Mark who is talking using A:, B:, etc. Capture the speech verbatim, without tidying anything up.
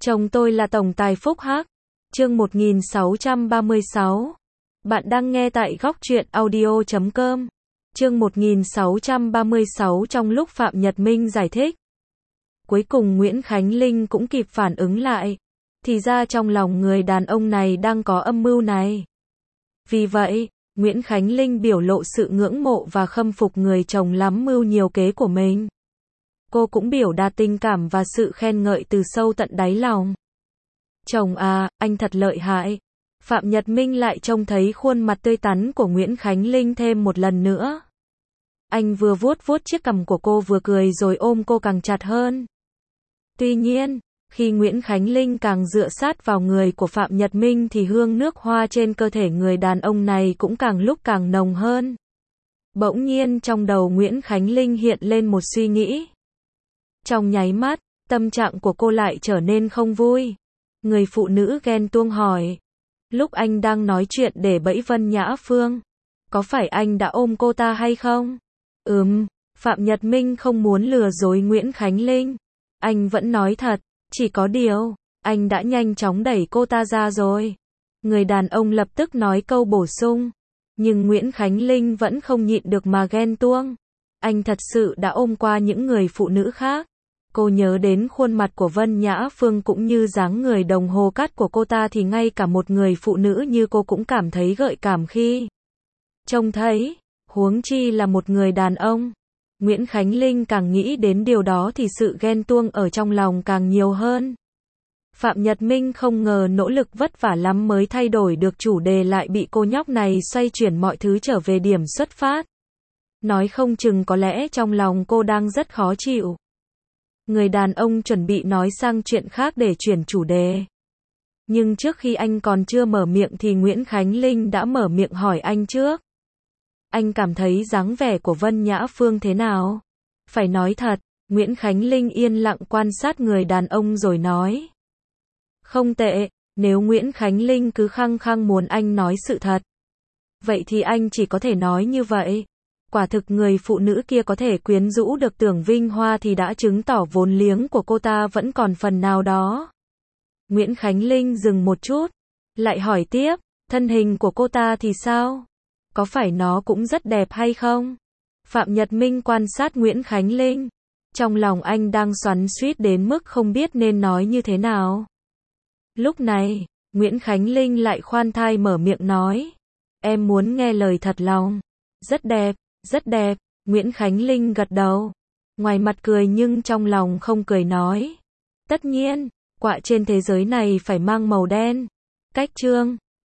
A: Chồng tôi là tổng tài phúc hắc. Chương một nghìn sáu trăm ba mươi sáu. Bạn đang nghe tại góc truyện audio chấm com. Chương một nghìn sáu trăm ba mươi sáu. Trong lúc Phạm Nhật Minh giải thích, cuối cùng Nguyễn Khánh Linh cũng kịp phản ứng lại. Thì ra trong lòng người đàn ông này đang có âm mưu này. Vì vậy, Nguyễn Khánh Linh biểu lộ sự ngưỡng mộ và khâm phục người chồng lắm mưu nhiều kế của mình. Cô cũng biểu đạt tình cảm và sự khen ngợi từ sâu tận đáy lòng. Chồng à, anh thật lợi hại. Phạm Nhật Minh lại trông thấy khuôn mặt tươi tắn của Nguyễn Khánh Linh thêm một lần nữa. Anh vừa vuốt vuốt chiếc cằm của cô vừa cười rồi ôm cô càng chặt hơn. Tuy nhiên, khi Nguyễn Khánh Linh càng dựa sát vào người của Phạm Nhật Minh thì hương nước hoa trên cơ thể người đàn ông này cũng càng lúc càng nồng hơn. Bỗng nhiên trong đầu Nguyễn Khánh Linh hiện lên một suy nghĩ. Trong nháy mắt, tâm trạng của cô lại trở nên không vui. Người phụ nữ ghen tuông hỏi. Lúc anh đang nói chuyện để bẫy Vân Nhã Phương, có phải anh đã ôm cô ta hay không? Ừm, Phạm Nhật Minh không muốn lừa dối Nguyễn Khánh Linh. Anh vẫn nói thật, chỉ có điều, anh đã nhanh chóng đẩy cô ta ra rồi. Người đàn ông lập tức nói câu bổ sung. Nhưng Nguyễn Khánh Linh vẫn không nhịn được mà ghen tuông. Anh thật sự đã ôm qua những người phụ nữ khác. Cô nhớ đến khuôn mặt của Vân Nhã Phương cũng như dáng người đồng hồ cát của cô ta thì ngay cả một người phụ nữ như cô cũng cảm thấy gợi cảm khi trông thấy, huống chi là một người đàn ông. Nguyễn Khánh Linh càng nghĩ đến điều đó thì sự ghen tuông ở trong lòng càng nhiều hơn. Phạm Nhật Minh không ngờ nỗ lực vất vả lắm mới thay đổi được chủ đề lại bị cô nhóc này xoay chuyển mọi thứ trở về điểm xuất phát. Nói không chừng có lẽ trong lòng cô đang rất khó chịu. Người đàn ông chuẩn bị nói sang chuyện khác để chuyển chủ đề. Nhưng trước khi anh còn chưa mở miệng thì Nguyễn Khánh Linh đã mở miệng hỏi anh trước. Anh cảm thấy dáng vẻ của Vân Nhã Phương thế nào? Phải nói thật, Nguyễn Khánh Linh yên lặng quan sát người đàn ông rồi nói. Không tệ, nếu Nguyễn Khánh Linh cứ khăng khăng muốn anh nói sự thật. Vậy thì anh chỉ có thể nói như vậy. Quả thực người phụ nữ kia có thể quyến rũ được Tưởng Vinh Hoa thì đã chứng tỏ vốn liếng của cô ta vẫn còn phần nào đó. Nguyễn Khánh Linh dừng một chút, lại hỏi tiếp, thân hình của cô ta thì sao? Có phải nó cũng rất đẹp hay không? Phạm Nhật Minh quan sát Nguyễn Khánh Linh. Trong lòng anh đang xoắn xuýt đến mức không biết nên nói như thế nào. Lúc này, Nguyễn Khánh Linh lại khoan thai mở miệng nói. Em muốn nghe lời thật lòng. Rất đẹp, rất đẹp. Nguyễn Khánh Linh gật đầu. Ngoài mặt cười nhưng trong lòng không cười nói. Tất nhiên, quạ trên thế giới này phải mang màu đen. Cách chương.